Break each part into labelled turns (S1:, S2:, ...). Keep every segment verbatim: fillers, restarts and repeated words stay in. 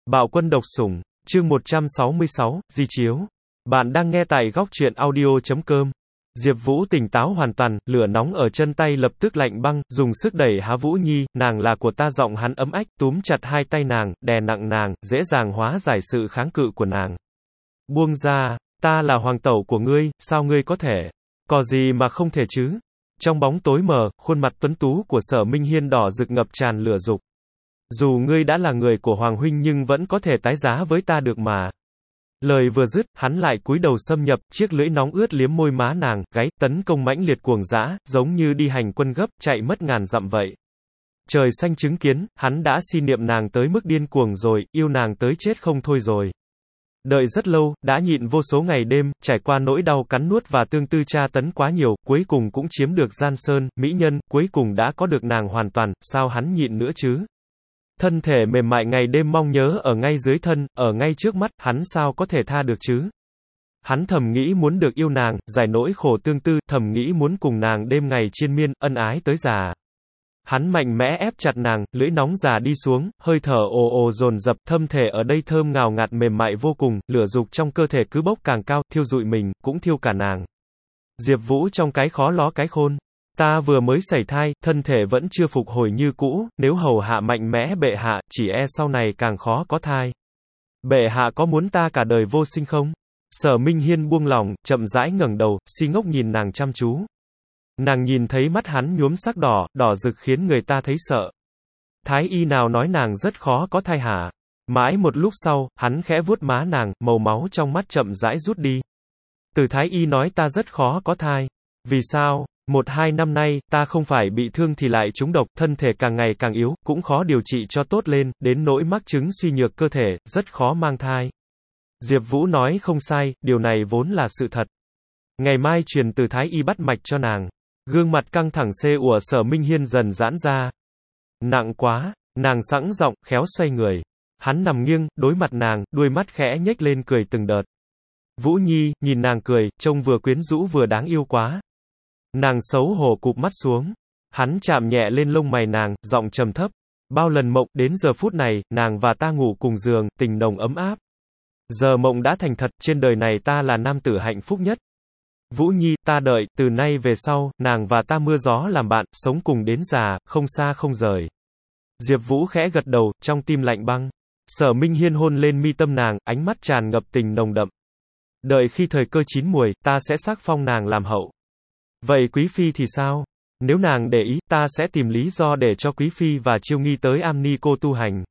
S1: Bạo quân độc sủng, chương một trăm sáu mươi sáu, di chiếu. Bạn đang nghe tại góc truyện audio chấm com. Diệp Vũ tỉnh táo hoàn toàn, lửa nóng ở chân tay lập tức lạnh băng, dùng sức đẩy Há Vũ Nhi, nàng là của ta, giọng hắn ấm ách, túm chặt hai tay nàng, đè nặng nàng, dễ dàng hóa giải sự kháng cự của nàng. Buông ra, ta là hoàng tẩu của ngươi, sao ngươi có thể? Có gì mà không thể chứ? Trong bóng tối mờ, khuôn mặt tuấn tú của Sở Minh Hiên đỏ rực ngập tràn lửa dục. Dù ngươi đã là người của Hoàng huynh nhưng vẫn có thể tái giá với ta được mà. Lời vừa dứt, hắn lại cúi đầu xâm nhập, chiếc lưỡi nóng ướt liếm môi má nàng, gáy, tấn công mãnh liệt cuồng dã, giống như đi hành quân gấp, chạy mất ngàn dặm vậy. Trời xanh chứng kiến, hắn đã si niệm nàng tới mức điên cuồng rồi, yêu nàng tới chết không thôi rồi. Đợi rất lâu, đã nhịn vô số ngày đêm, trải qua nỗi đau cắn nuốt và tương tư tra tấn quá nhiều, cuối cùng cũng chiếm được Giang Sơn, mỹ nhân, cuối cùng đã có được nàng hoàn toàn, sao hắn nhịn nữa chứ? Thân thể mềm mại ngày đêm mong nhớ ở ngay dưới thân, ở ngay trước mắt, hắn sao có thể tha được chứ? Hắn thầm nghĩ muốn được yêu nàng, giải nỗi khổ tương tư, thầm nghĩ muốn cùng nàng đêm ngày triền miên, ân ái tới già. Hắn mạnh mẽ ép chặt nàng, lưỡi nóng già đi xuống, hơi thở ồ ồ dồn dập, thâm thể ở đây thơm ngào ngạt mềm mại vô cùng, lửa dục trong cơ thể cứ bốc càng cao, thiêu rụi mình, cũng thiêu cả nàng. Diệp Vũ trong cái khó ló cái khôn. Ta vừa mới sảy thai, thân thể vẫn chưa phục hồi như cũ, nếu hầu hạ mạnh mẽ bệ hạ, chỉ e sau này càng khó có thai. Bệ hạ có muốn ta cả đời vô sinh không? Sở Minh Hiên buông lỏng, chậm rãi ngẩng đầu, si ngốc nhìn nàng chăm chú. Nàng nhìn thấy mắt hắn nhuốm sắc đỏ, đỏ rực khiến người ta thấy sợ. Thái y nào nói nàng rất khó có thai hả? Mãi một lúc sau, hắn khẽ vuốt má nàng, màu máu trong mắt chậm rãi rút đi. Từ thái y nói ta rất khó có thai. Vì sao? Một hai năm nay, ta không phải bị thương thì lại trúng độc, thân thể càng ngày càng yếu, cũng khó điều trị cho tốt lên, đến nỗi mắc chứng suy nhược cơ thể, rất khó mang thai. Diệp Vũ nói không sai, điều này vốn là sự thật. Ngày mai truyền từ thái y bắt mạch cho nàng. Gương mặt căng thẳng xê của Sở Minh Hiên dần giãn ra. Nặng quá, nàng sẵn giọng, khéo xoay người. Hắn nằm nghiêng, đối mặt nàng, đuôi mắt khẽ nhếch lên cười từng đợt. Vũ Nhi, nhìn nàng cười, trông vừa quyến rũ vừa đáng yêu quá. Nàng xấu hổ cụp mắt xuống. Hắn chạm nhẹ lên lông mày nàng, giọng trầm thấp. Bao lần mộng, đến giờ phút này, nàng và ta ngủ cùng giường, tình nồng ấm áp. Giờ mộng đã thành thật, trên đời này ta là nam tử hạnh phúc nhất. Vũ Nhi, ta đợi, từ nay về sau, nàng và ta mưa gió làm bạn, sống cùng đến già, không xa không rời. Diệp Vũ khẽ gật đầu, trong tim lạnh băng. Sở Minh Hiên hôn lên mi tâm nàng, ánh mắt tràn ngập tình nồng đậm. Đợi khi thời cơ chín muồi, ta sẽ sắc phong nàng làm hậu. Vậy Quý Phi thì sao? Nếu nàng để ý, ta sẽ tìm lý do để cho Quý Phi và Chiêu Nghi tới am ni cô tu hành.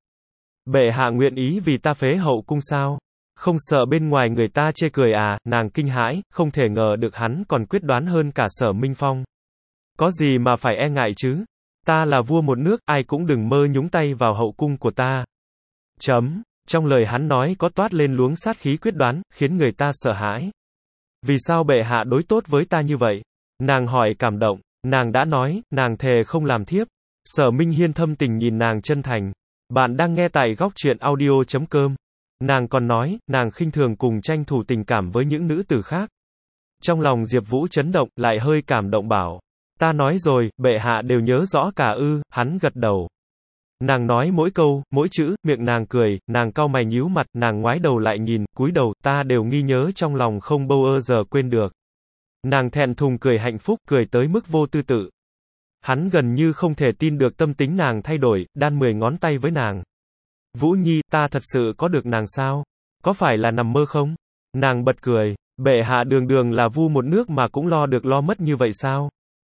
S1: Bệ hạ nguyện ý vì ta phế hậu cung sao? Không sợ bên ngoài người ta chê cười à? Nàng kinh hãi, không thể ngờ được hắn còn quyết đoán hơn cả Sở Minh Phong. Có gì mà phải e ngại chứ? Ta là vua một nước, ai cũng đừng mơ nhúng tay vào hậu cung của ta. Chấm. Trong lời hắn nói có toát lên luống sát khí quyết đoán, khiến người ta sợ hãi. Vì sao bệ hạ đối tốt với ta như vậy? Nàng hỏi cảm động. Nàng đã nói, nàng thề không làm thiếp. Sở Minh Hiên thâm tình nhìn nàng chân thành. Bạn đang nghe tại góc truyện audio chấm com. Nàng còn nói, nàng khinh thường cùng tranh thủ tình cảm với những nữ tử khác. Trong lòng Diệp Vũ chấn động, lại hơi cảm động bảo. Ta nói rồi, bệ hạ đều nhớ rõ cả ư, hắn gật đầu. Nàng nói mỗi câu, mỗi chữ, miệng nàng cười, nàng cau mày nhíu mặt, nàng ngoái đầu lại nhìn, cúi đầu, ta đều ghi nhớ trong lòng không bao giờ quên được. Nàng thẹn thùng cười hạnh phúc, cười tới mức vô tư tự. Hắn gần như không thể tin được tâm tính nàng thay đổi, đan mười ngón tay với nàng. Vũ Nhi, ta thật sự có được nàng sao? Có phải là nằm mơ không? Nàng bật cười, bệ hạ đường đường là vua một nước mà cũng lo được lo mất như vậy sao?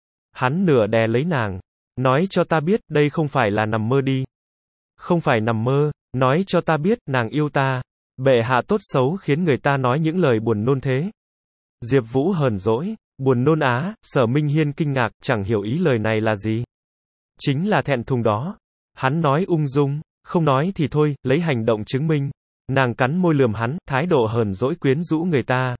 S1: Hắn nửa đè lấy nàng. Nói cho ta biết, đây không phải là nằm mơ đi. Không phải nằm mơ, nói cho ta biết, nàng yêu ta. Bệ hạ tốt xấu khiến người ta nói những lời buồn nôn thế. Diệp Vũ hờn dỗi, buồn nôn á, Sở Minh Hiên kinh ngạc, chẳng hiểu ý lời này là gì. Chính là thẹn thùng đó. Hắn nói ung dung, không nói thì thôi, lấy hành động chứng minh. Nàng cắn môi lườm hắn, thái độ hờn dỗi quyến rũ người ta.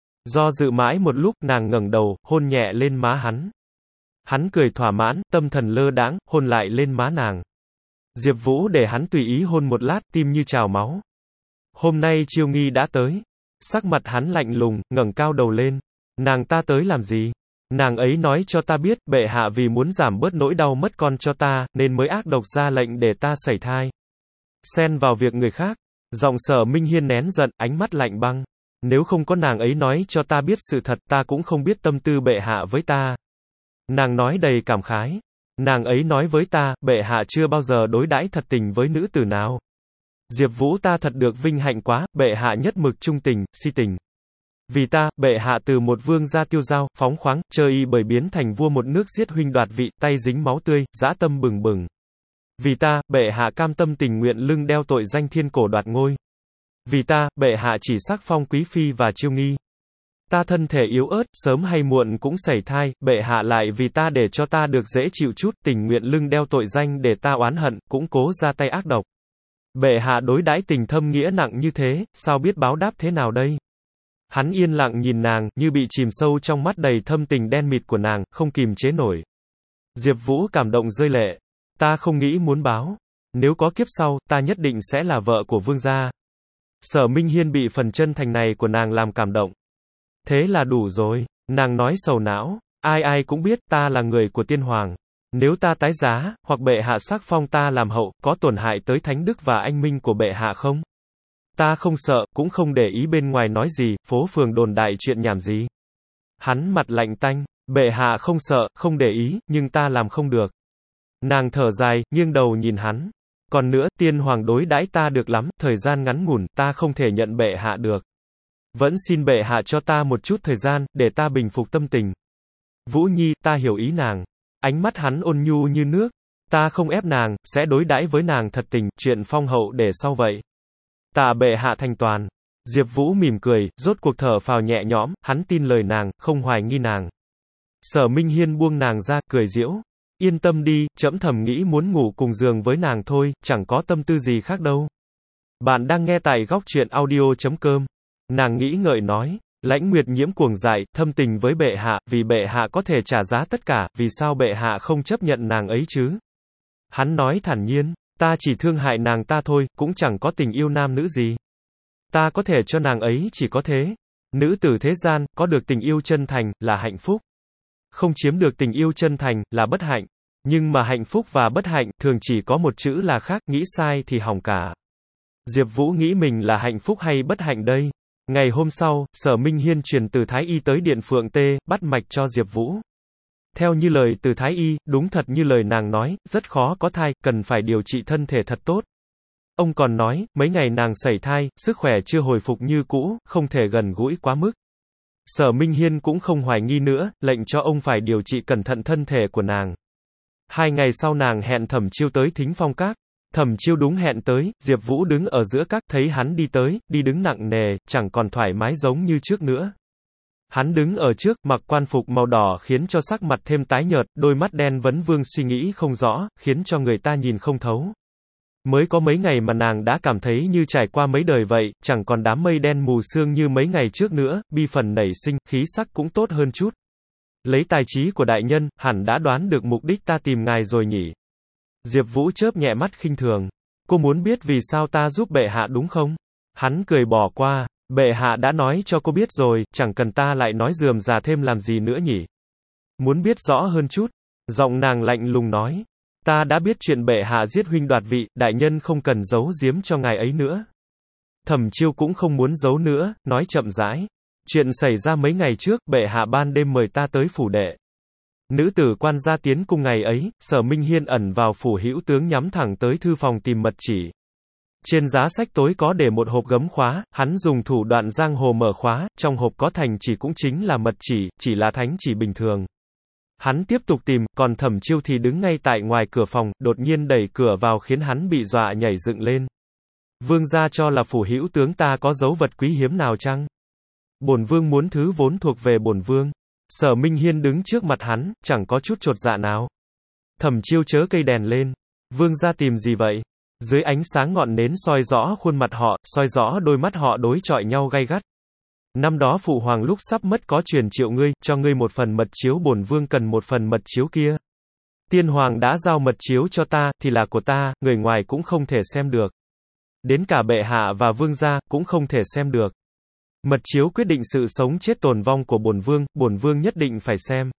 S1: Do dự mãi một lúc, nàng ngẩng đầu, hôn nhẹ lên má hắn. Hắn cười thỏa mãn, tâm thần lơ đãng, hôn lại lên má nàng. Diệp Vũ để hắn tùy ý hôn một lát, tim như trào máu. Hôm nay Chiêu Nghi đã tới. Sắc mặt hắn lạnh lùng, ngẩng cao đầu lên. Nàng ta tới làm gì? Nàng ấy nói cho ta biết, bệ hạ vì muốn giảm bớt nỗi đau mất con cho ta, nên mới ác độc ra lệnh để ta sảy thai. Xen vào việc người khác. Giọng Sở Minh Hiên nén giận, ánh mắt lạnh băng. Nếu không có nàng ấy nói cho ta biết sự thật, ta cũng không biết tâm tư bệ hạ với ta. Nàng nói đầy cảm khái. Nàng ấy nói với ta, bệ hạ chưa bao giờ đối đãi thật tình với nữ tử nào. Diệp Vũ ta thật được vinh hạnh quá, bệ hạ nhất mực trung tình, si tình. Vì ta, bệ hạ từ một vương gia tiêu dao, phóng khoáng, chơi y bởi biến thành vua một nước giết huynh đoạt vị, tay dính máu tươi, dã tâm bừng bừng. Vì ta, bệ hạ cam tâm tình nguyện lưng đeo tội danh thiên cổ đoạt ngôi. Vì ta, bệ hạ chỉ sắc phong quý phi và chiêu nghi. Ta thân thể yếu ớt, sớm hay muộn cũng sẩy thai, bệ hạ lại vì ta để cho ta được dễ chịu chút, tình nguyện lưng đeo tội danh để ta oán hận, cũng cố ra tay ác độc. Bệ hạ đối đãi tình thâm nghĩa nặng như thế, sao biết báo đáp thế nào đây? Hắn yên lặng nhìn nàng, như bị chìm sâu trong mắt đầy thâm tình đen mịt của nàng, không kìm chế nổi. Diệp Vũ cảm động rơi lệ. Ta không nghĩ muốn báo. Nếu có kiếp sau, ta nhất định sẽ là vợ của vương gia. Sở Minh Hiên bị phần chân thành này của nàng làm cảm động. Thế là đủ rồi. Nàng nói sầu não. Ai ai cũng biết ta là người của tiên hoàng. Nếu ta tái giá, hoặc bệ hạ sắc phong ta làm hậu, có tổn hại tới thánh đức và anh minh của bệ hạ không? Ta không sợ, cũng không để ý bên ngoài nói gì, phố phường đồn đại chuyện nhảm gì. Hắn mặt lạnh tanh, bệ hạ không sợ, không để ý, nhưng ta làm không được. Nàng thở dài, nghiêng đầu nhìn hắn. Còn nữa, tiên hoàng đối đãi ta được lắm, thời gian ngắn ngủn, ta không thể nhận bệ hạ được. Vẫn xin bệ hạ cho ta một chút thời gian, để ta bình phục tâm tình. Vũ Nhi, ta hiểu ý nàng. Ánh mắt hắn ôn nhu như nước. Ta không ép nàng, sẽ đối đãi với nàng thật tình, chuyện phong hậu để sau vậy. Tạ bệ hạ thành toàn. Diệp Vũ mỉm cười, rốt cuộc thở phào nhẹ nhõm, hắn tin lời nàng, không hoài nghi nàng. Sở Minh Hiên buông nàng ra, cười giễu. Yên tâm đi, trẫm thầm nghĩ muốn ngủ cùng giường với nàng thôi, chẳng có tâm tư gì khác đâu. Bạn đang nghe tại góc truyện audio chấm com. Nàng nghĩ ngợi nói. Lãnh Nguyệt Nhiễm cuồng dại, thâm tình với bệ hạ, vì bệ hạ có thể trả giá tất cả, vì sao bệ hạ không chấp nhận nàng ấy chứ? Hắn nói thản nhiên, ta chỉ thương hại nàng ta thôi, cũng chẳng có tình yêu nam nữ gì. Ta có thể cho nàng ấy chỉ có thế. Nữ tử thế gian, có được tình yêu chân thành, là hạnh phúc. Không chiếm được tình yêu chân thành, là bất hạnh. Nhưng mà hạnh phúc và bất hạnh, thường chỉ có một chữ là khác, nghĩ sai thì hỏng cả. Diệp Vũ nghĩ mình là hạnh phúc hay bất hạnh đây? Ngày hôm sau, Sở Minh Hiên truyền từ Thái Y tới Điện Phượng Tê, bắt mạch cho Diệp Vũ. Theo như lời từ Thái Y, đúng thật như lời nàng nói, rất khó có thai, cần phải điều trị thân thể thật tốt. Ông còn nói, mấy ngày nàng sẩy thai, sức khỏe chưa hồi phục như cũ, không thể gần gũi quá mức. Sở Minh Hiên cũng không hoài nghi nữa, lệnh cho ông phải điều trị cẩn thận thân thể của nàng. Hai ngày sau nàng hẹn Thẩm Chiêu tới Thính Phong Các. Thẩm Chiêu đúng hẹn tới, Diệp Vũ đứng ở giữa các, thấy hắn đi tới, đi đứng nặng nề, chẳng còn thoải mái giống như trước nữa. Hắn đứng ở trước, mặc quan phục màu đỏ khiến cho sắc mặt thêm tái nhợt, đôi mắt đen vấn vương suy nghĩ không rõ, khiến cho người ta nhìn không thấu. Mới có mấy ngày mà nàng đã cảm thấy như trải qua mấy đời vậy, chẳng còn đám mây đen mù sương như mấy ngày trước nữa, bi phần nảy sinh, khí sắc cũng tốt hơn chút. Lấy tài trí của đại nhân, hẳn đã đoán được mục đích ta tìm ngài rồi nhỉ? Diệp Vũ chớp nhẹ mắt khinh thường. Cô muốn biết vì sao ta giúp bệ hạ đúng không? Hắn cười bỏ qua. Bệ hạ đã nói cho cô biết rồi, chẳng cần ta lại nói rườm rà thêm làm gì nữa nhỉ? Muốn biết rõ hơn chút. Giọng nàng lạnh lùng nói. Ta đã biết chuyện bệ hạ giết huynh đoạt vị, đại nhân không cần giấu giếm cho ngài ấy nữa. Thẩm Chiêu cũng không muốn giấu nữa, nói chậm rãi. Chuyện xảy ra mấy ngày trước, bệ hạ ban đêm mời ta tới phủ đệ. Nữ tử quan gia tiến cung ngày ấy, Sở Minh Hiên ẩn vào phủ hữu tướng nhắm thẳng tới thư phòng tìm mật chỉ. Trên giá sách tối có để một hộp gấm khóa, hắn dùng thủ đoạn giang hồ mở khóa, trong hộp có thành chỉ cũng chính là mật chỉ, chỉ là thánh chỉ bình thường. Hắn tiếp tục tìm, còn Thẩm Chiêu thì đứng ngay tại ngoài cửa phòng, đột nhiên đẩy cửa vào khiến hắn bị dọa nhảy dựng lên. Vương gia cho là phủ hữu tướng ta có dấu vật quý hiếm nào chăng? Bổn vương muốn thứ vốn thuộc về bổn vương. Sở Minh Hiên đứng trước mặt hắn, chẳng có chút chột dạ nào. Thẩm Chiêu chớ cây đèn lên. Vương gia tìm gì vậy? Dưới ánh sáng ngọn nến soi rõ khuôn mặt họ, soi rõ đôi mắt họ đối chọi nhau gay gắt. Năm đó phụ hoàng lúc sắp mất có truyền triệu ngươi, cho ngươi một phần mật chiếu, bổn vương cần một phần mật chiếu kia. Tiên hoàng đã giao mật chiếu cho ta, thì là của ta, người ngoài cũng không thể xem được. Đến cả bệ hạ và vương gia, cũng không thể xem được. Mật chiếu quyết định sự sống chết tồn vong của bổn vương, bổn vương nhất định phải xem.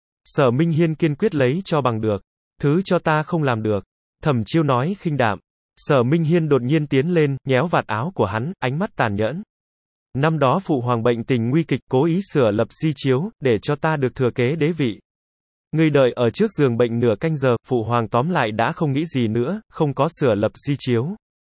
S1: Sở Minh Hiên kiên quyết lấy cho bằng được. Thứ cho ta không làm được. Thẩm Chiêu nói khinh đạm. Sở Minh Hiên đột nhiên tiến lên, nhéo vạt áo của hắn, ánh mắt tàn nhẫn. Năm đó phụ hoàng bệnh tình nguy kịch, cố ý sửa lập di chiếu, để cho ta được thừa kế đế vị. Ngươi đợi ở trước giường bệnh nửa canh giờ, phụ hoàng tóm lại đã không nghĩ gì nữa, không có sửa lập di chiếu.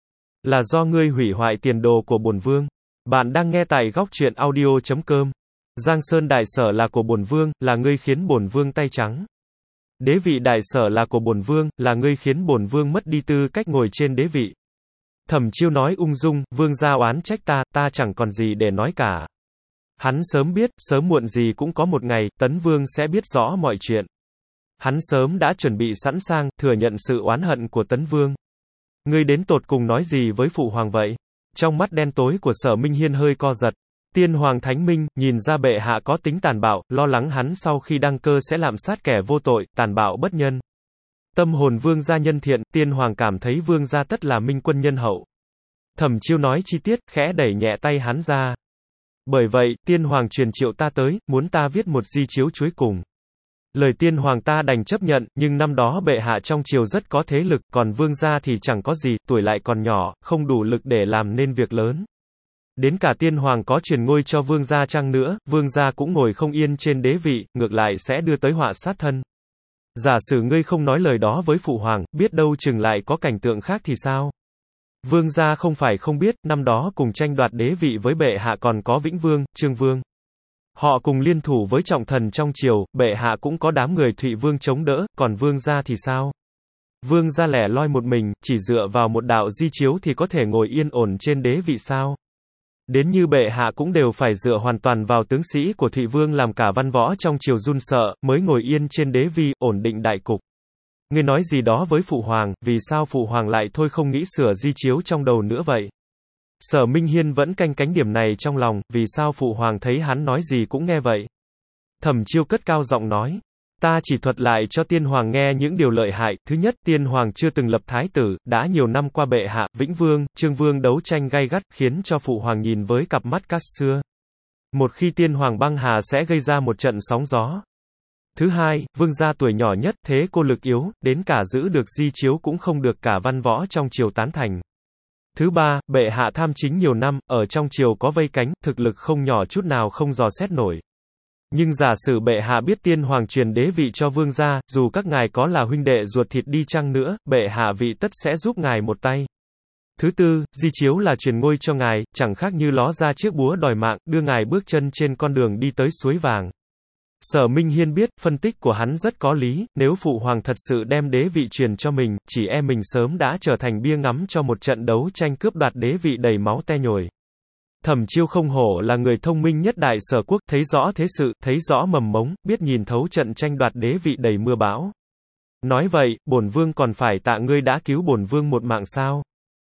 S1: Là do ngươi hủy hoại tiền đồ của bổn vương. Bạn đang nghe tại góc truyện audio chấm com. Giang Sơn đại sở là của bổn vương, là ngươi khiến bổn vương tay trắng. Đế vị đại sở là của bổn vương, là ngươi khiến bổn vương mất đi tư cách ngồi trên đế vị. Thẩm Chiêu nói ung dung, vương gia oán trách ta, ta chẳng còn gì để nói cả. Hắn sớm biết, sớm muộn gì cũng có một ngày, Tấn Vương sẽ biết rõ mọi chuyện. Hắn sớm đã chuẩn bị sẵn sàng, thừa nhận sự oán hận của Tấn Vương. Ngươi đến tột cùng nói gì với phụ hoàng vậy? Trong mắt đen tối của Sở Minh Hiên hơi co giật. Tiên hoàng thánh minh, nhìn ra bệ hạ có tính tàn bạo, lo lắng hắn sau khi đăng cơ sẽ lạm sát kẻ vô tội, tàn bạo bất nhân. Tâm hồn vương gia nhân thiện, tiên hoàng cảm thấy vương gia tất là minh quân nhân hậu. Thẩm Chiêu nói chi tiết, khẽ đẩy nhẹ tay hắn ra. Bởi vậy, tiên hoàng truyền triệu ta tới, muốn ta viết một di chiếu chuối cùng. Lời tiên hoàng ta đành chấp nhận, nhưng năm đó bệ hạ trong triều rất có thế lực, còn vương gia thì chẳng có gì, tuổi lại còn nhỏ, không đủ lực để làm nên việc lớn. Đến cả tiên hoàng có truyền ngôi cho vương gia chăng nữa, vương gia cũng ngồi không yên trên đế vị, ngược lại sẽ đưa tới họa sát thân. Giả sử ngươi không nói lời đó với phụ hoàng, biết đâu chừng lại có cảnh tượng khác thì sao? Vương gia không phải không biết, năm đó cùng tranh đoạt đế vị với bệ hạ còn có Vĩnh Vương, Trương Vương. Họ cùng liên thủ với trọng thần trong triều, bệ hạ cũng có đám người Thụy Vương chống đỡ, còn vương gia thì sao? Vương gia lẻ loi một mình, chỉ dựa vào một đạo di chiếu thì có thể ngồi yên ổn trên đế vị sao? Đến như bệ hạ cũng đều phải dựa hoàn toàn vào tướng sĩ của Thụy Vương làm cả văn võ trong triều run sợ, mới ngồi yên trên đế vị, ổn định đại cục. Ngươi nói gì đó với phụ hoàng, vì sao phụ hoàng lại thôi không nghĩ sửa di chiếu trong đầu nữa vậy? Sở Minh Hiên vẫn canh cánh điểm này trong lòng, vì sao phụ hoàng thấy hắn nói gì cũng nghe vậy? Thẩm Chiêu cất cao giọng nói. Ta chỉ thuật lại cho tiên hoàng nghe những điều lợi hại. Thứ nhất, tiên hoàng chưa từng lập thái tử, đã nhiều năm qua bệ hạ, Vĩnh Vương, Trương Vương đấu tranh gay gắt, khiến cho phụ hoàng nhìn với cặp mắt cát xưa. Một khi tiên hoàng băng hà sẽ gây ra một trận sóng gió. Thứ hai, vương gia tuổi nhỏ nhất, thế cô lực yếu, đến cả giữ được di chiếu cũng không được cả văn võ trong triều tán thành. Thứ ba, bệ hạ tham chính nhiều năm, ở trong triều có vây cánh, thực lực không nhỏ chút nào không dò xét nổi. Nhưng giả sử bệ hạ biết tiên hoàng truyền đế vị cho vương gia, dù các ngài có là huynh đệ ruột thịt đi chăng nữa, bệ hạ vị tất sẽ giúp ngài một tay. Thứ tư, di chiếu là truyền ngôi cho ngài, chẳng khác như ló ra chiếc búa đòi mạng, đưa ngài bước chân trên con đường đi tới suối vàng. Sở Minh Hiên biết, phân tích của hắn rất có lý, nếu phụ hoàng thật sự đem đế vị truyền cho mình, chỉ e mình sớm đã trở thành bia ngắm cho một trận đấu tranh cướp đoạt đế vị đầy máu te nhồi. Thẩm Chiêu không hổ là người thông minh nhất đại sở quốc, thấy rõ thế sự, thấy rõ mầm mống, biết nhìn thấu trận tranh đoạt đế vị đầy mưa bão. Nói vậy, bổn vương còn phải tạ ngươi đã cứu bổn vương một mạng sao?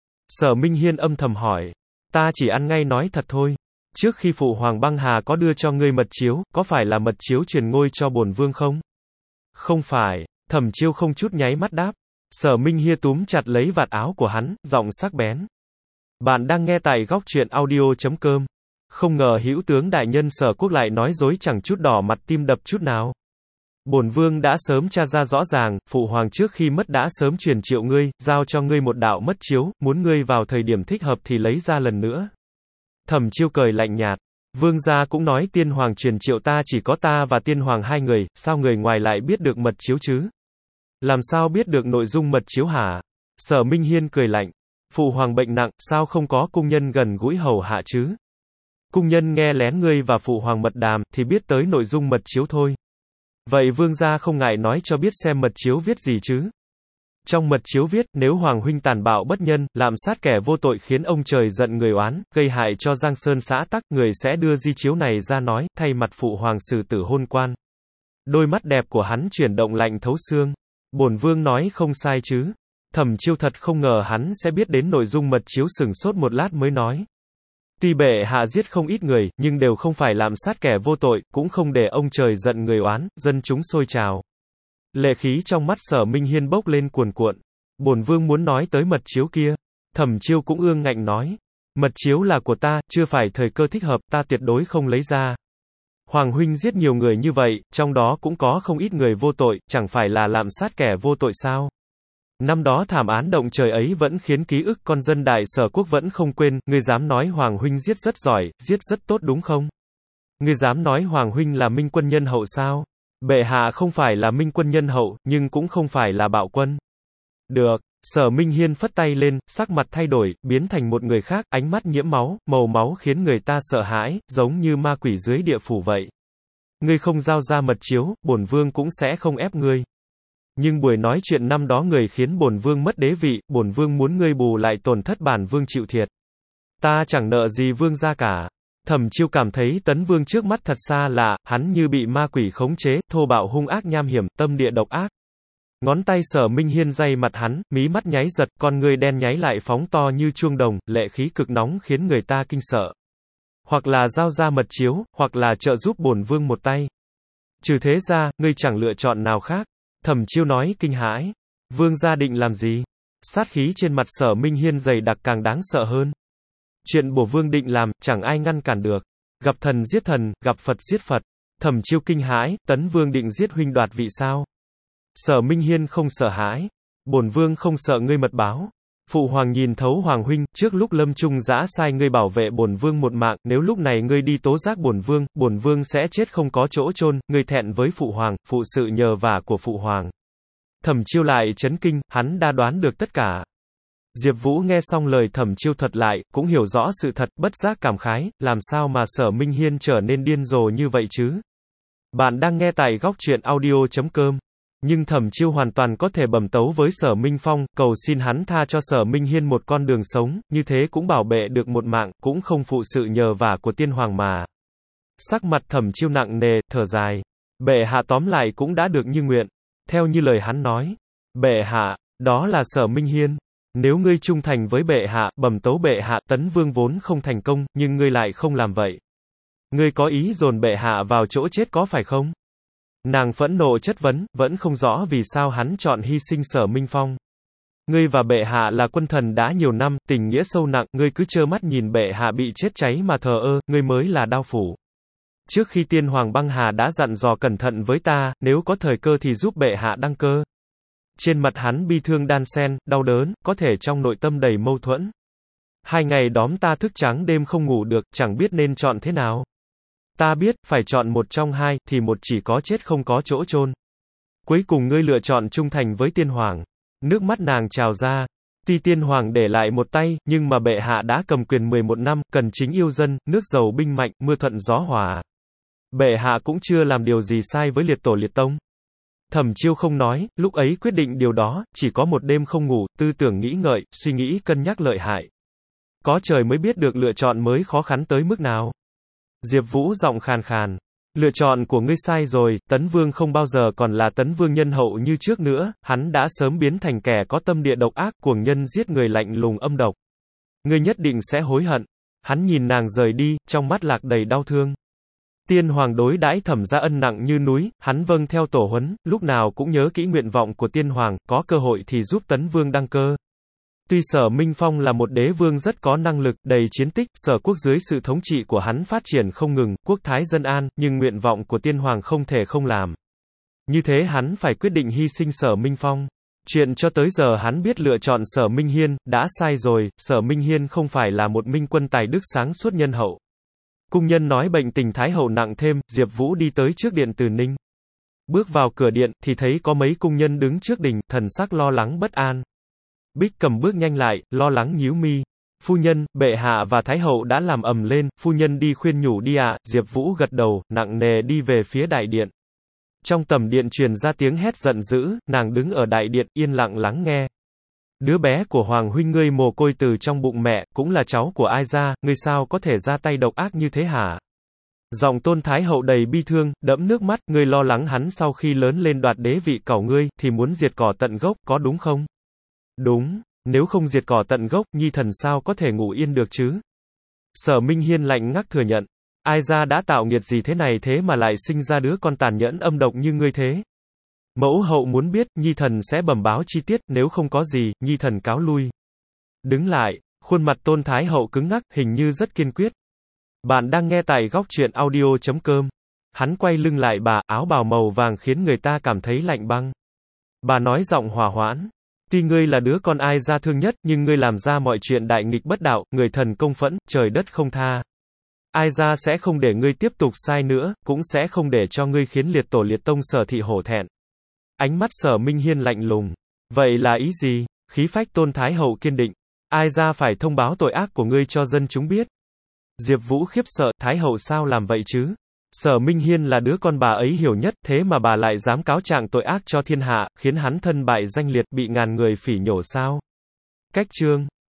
S1: Sở Minh Hiên âm thầm hỏi. Ta chỉ ăn ngay nói thật thôi. Trước khi phụ hoàng băng hà có đưa cho ngươi mật chiếu, có phải là mật chiếu truyền ngôi cho bổn vương không? Không phải. Thẩm Chiêu không chút nháy mắt đáp. Sở Minh Hiên túm chặt lấy vạt áo của hắn, giọng sắc bén. Bạn đang nghe tại góc truyện audio chấm com. Không ngờ hữu tướng đại nhân Sở Quốc lại nói dối chẳng chút đỏ mặt tim đập chút nào. Bổn vương đã sớm tra ra rõ ràng, phụ hoàng trước khi mất đã sớm truyền triệu ngươi, giao cho ngươi một đạo mất chiếu, muốn ngươi vào thời điểm thích hợp thì lấy ra lần nữa. Thẩm Chiêu cười lạnh nhạt. Vương gia cũng nói tiên hoàng truyền triệu ta chỉ có ta và tiên hoàng hai người, sao người ngoài lại biết được mật chiếu chứ? Làm sao biết được nội dung mật chiếu hả? Sở Minh Hiên cười lạnh. Phụ hoàng bệnh nặng, sao không có cung nhân gần gũi hầu hạ chứ? Cung nhân nghe lén ngươi và phụ hoàng mật đàm, thì biết tới nội dung mật chiếu thôi. Vậy vương gia không ngại nói cho biết xem mật chiếu viết gì chứ? Trong mật chiếu viết, nếu hoàng huynh tàn bạo bất nhân, lạm sát kẻ vô tội khiến ông trời giận người oán, gây hại cho Giang Sơn xã tắc, người sẽ đưa di chiếu này ra nói, thay mặt phụ hoàng xử tử hôn quan. Đôi mắt đẹp của hắn chuyển động lạnh thấu xương. Bổn vương nói không sai chứ? Thẩm Chiêu thật không ngờ hắn sẽ biết đến nội dung mật chiếu, sửng sốt một lát mới nói. Tuy bệ hạ giết không ít người, nhưng đều không phải lạm sát kẻ vô tội, cũng không để ông trời giận người oán, dân chúng sôi trào. Lệ khí trong mắt Sở Minh Hiên bốc lên cuồn cuộn. Bổn vương muốn nói tới mật chiếu kia. Thẩm Chiêu cũng ương ngạnh nói. Mật chiếu là của ta, chưa phải thời cơ thích hợp, ta tuyệt đối không lấy ra. Hoàng huynh giết nhiều người như vậy, trong đó cũng có không ít người vô tội, chẳng phải là lạm sát kẻ vô tội sao? Năm đó thảm án động trời ấy vẫn khiến ký ức con dân Đại Sở quốc vẫn không quên, ngươi dám nói Hoàng huynh giết rất giỏi, giết rất tốt đúng không? Ngươi dám nói Hoàng huynh là minh quân nhân hậu sao? Bệ hạ không phải là minh quân nhân hậu, nhưng cũng không phải là bạo quân. Được. Sở Minh Hiên phất tay lên, sắc mặt thay đổi, biến thành một người khác, ánh mắt nhiễm máu, màu máu khiến người ta sợ hãi, giống như ma quỷ dưới địa phủ vậy. Ngươi không giao ra mật chiếu, bổn vương cũng sẽ không ép ngươi. Nhưng buổi nói chuyện năm đó người khiến bổn vương mất đế vị, bổn vương muốn ngươi bù lại tổn thất bản vương chịu thiệt. Ta chẳng nợ gì vương gia cả. Thẩm Chiêu cảm thấy Tấn Vương trước mắt thật xa lạ, hắn như bị ma quỷ khống chế, thô bạo hung ác nham hiểm, tâm địa độc ác. Ngón tay Sở Minh Hiên day mặt hắn, mí mắt nháy giật, con ngươi đen nháy lại phóng to như chuông đồng, lệ khí cực nóng khiến người ta kinh sợ. Hoặc là giao ra mật chiếu, hoặc là trợ giúp bổn vương một tay. Trừ thế ra, ngươi chẳng lựa chọn nào khác. Thẩm Chiêu nói kinh hãi. Vương gia định làm gì? Sát khí trên mặt Sở Minh Hiên dày đặc càng đáng sợ hơn. Chuyện bổ vương định làm, chẳng ai ngăn cản được. Gặp thần giết thần, gặp Phật giết Phật. Thẩm Chiêu kinh hãi, Tấn Vương định giết huynh đoạt vị sao? Sở Minh Hiên không sợ hãi. Bổn vương không sợ ngươi mật báo. Phụ hoàng nhìn thấu hoàng huynh, trước lúc lâm chung dã sai ngươi bảo vệ bổn vương một mạng, nếu lúc này ngươi đi tố giác bổn vương, bổn vương sẽ chết không có chỗ chôn, ngươi thẹn với phụ hoàng, phụ sự nhờ vả của phụ hoàng. Thẩm Chiêu lại chấn kinh, hắn đã đoán được tất cả. Diệp Vũ nghe xong lời Thẩm Chiêu thuật lại, cũng hiểu rõ sự thật, bất giác cảm khái, làm sao mà Sở Minh Hiên trở nên điên rồ như vậy chứ? Bạn đang nghe tại góc truyện audio chấm com. Nhưng Thẩm Chiêu hoàn toàn có thể bẩm tấu với Sở Minh Phong, cầu xin hắn tha cho Sở Minh Hiên một con đường sống, như thế cũng bảo vệ được một mạng, cũng không phụ sự nhờ vả của tiên hoàng mà. Sắc mặt Thẩm Chiêu nặng nề, thở dài. Bệ hạ tóm lại cũng đã được như nguyện. Theo như lời hắn nói. Bệ hạ, đó là Sở Minh Hiên. Nếu ngươi trung thành với bệ hạ, bẩm tấu bệ hạ, Tấn Vương vốn không thành công, nhưng ngươi lại không làm vậy. Ngươi có ý dồn bệ hạ vào chỗ chết có phải không? Nàng phẫn nộ chất vấn, vẫn không rõ vì sao hắn chọn hy sinh Sở Minh Phong. Ngươi và bệ hạ là quân thần đã nhiều năm, tình nghĩa sâu nặng, ngươi cứ trơ mắt nhìn bệ hạ bị chết cháy mà thờ ơ, ngươi mới là đao phủ. Trước khi tiên hoàng băng hà đã dặn dò cẩn thận với ta, nếu có thời cơ thì giúp bệ hạ đăng cơ. Trên mặt hắn bi thương đan xen, đau đớn, có thể trong nội tâm đầy mâu thuẫn. Hai ngày đóm ta thức trắng đêm không ngủ được, chẳng biết nên chọn thế nào. Ta biết, phải chọn một trong hai, thì một chỉ có chết không có chỗ chôn. Cuối cùng ngươi lựa chọn trung thành với tiên hoàng. Nước mắt nàng trào ra. Tuy tiên hoàng để lại một tay, nhưng mà bệ hạ đã cầm quyền mười một năm, cần chính yêu dân, nước giàu binh mạnh, mưa thuận gió hòa. Bệ hạ cũng chưa làm điều gì sai với liệt tổ liệt tông. Thẩm Chiêu không nói, lúc ấy quyết định điều đó, chỉ có một đêm không ngủ, tư tưởng nghĩ ngợi, suy nghĩ cân nhắc lợi hại. Có trời mới biết được lựa chọn mới khó khăn tới mức nào. Diệp Vũ giọng khàn khàn. Lựa chọn của ngươi sai rồi, Tấn Vương không bao giờ còn là Tấn Vương nhân hậu như trước nữa, hắn đã sớm biến thành kẻ có tâm địa độc ác, cuồng nhân giết người lạnh lùng âm độc. Ngươi nhất định sẽ hối hận. Hắn nhìn nàng rời đi, trong mắt lạc đầy đau thương. Tiên hoàng đối đãi Thẩm gia ân nặng như núi, hắn vâng theo tổ huấn, lúc nào cũng nhớ kỹ nguyện vọng của tiên hoàng, có cơ hội thì giúp Tấn Vương đăng cơ. Tuy Sở Minh Phong là một đế vương rất có năng lực, đầy chiến tích, Sở quốc dưới sự thống trị của hắn phát triển không ngừng, quốc thái dân an, nhưng nguyện vọng của tiên hoàng không thể không làm. Như thế hắn phải quyết định hy sinh Sở Minh Phong. Chuyện cho tới giờ hắn biết lựa chọn Sở Minh Hiên, đã sai rồi, Sở Minh Hiên không phải là một minh quân tài đức sáng suốt nhân hậu. Cung nhân nói bệnh tình Thái hậu nặng thêm, Diệp Vũ đi tới trước điện Từ Ninh. Bước vào cửa điện, thì thấy có mấy cung nhân đứng trước đình, thần sắc lo lắng bất an. Bích Cầm bước nhanh lại, lo lắng nhíu mi. Phu nhân, bệ hạ và Thái hậu đã làm ầm lên, phu nhân đi khuyên nhủ đi ạ, à. Diệp Vũ gật đầu, nặng nề đi về phía đại điện. Trong tầm điện truyền ra tiếng hét giận dữ, nàng đứng ở đại điện, yên lặng lắng nghe. Đứa bé của Hoàng huynh ngươi mồ côi từ trong bụng mẹ, cũng là cháu của ai ra, ngươi sao có thể ra tay độc ác như thế hả? Giọng Tôn Thái hậu đầy bi thương, đẫm nước mắt, ngươi lo lắng hắn sau khi lớn lên đoạt đế vị cẩu ngươi, thì muốn diệt cỏ tận gốc, có đúng không? Đúng, nếu không diệt cỏ tận gốc, nhi thần sao có thể ngủ yên được chứ? Sở Minh Hiên lạnh ngắc thừa nhận. Ai ra đã tạo nghiệt gì thế này thế mà lại sinh ra đứa con tàn nhẫn âm độc như ngươi thế? Mẫu hậu muốn biết, nhi thần sẽ bẩm báo chi tiết, nếu không có gì, nhi thần cáo lui. Đứng lại, khuôn mặt Tôn Thái hậu cứng ngắc, hình như rất kiên quyết. Bạn đang nghe tại góc truyện audio chấm com. Hắn quay lưng lại bà, áo bào màu vàng khiến người ta cảm thấy lạnh băng. Bà nói giọng hòa hoãn. Tuy ngươi là đứa con Ai gia thương nhất, nhưng ngươi làm ra mọi chuyện đại nghịch bất đạo, người thần công phẫn, trời đất không tha. Ai gia sẽ không để ngươi tiếp tục sai nữa, cũng sẽ không để cho ngươi khiến liệt tổ liệt tông Sở thị hổ thẹn. Ánh mắt Sở Minh Hiên lạnh lùng. Vậy là ý gì? Khí phách Tôn Thái Hậu kiên định. Ai gia phải thông báo tội ác của ngươi cho dân chúng biết. Diệp Vũ khiếp sợ, Thái Hậu sao làm vậy chứ? Sở Minh Hiên là đứa con bà ấy hiểu nhất, thế mà bà lại dám cáo trạng tội ác cho thiên hạ, khiến hắn thân bại danh liệt, bị ngàn người phỉ nhổ sao? Cách chương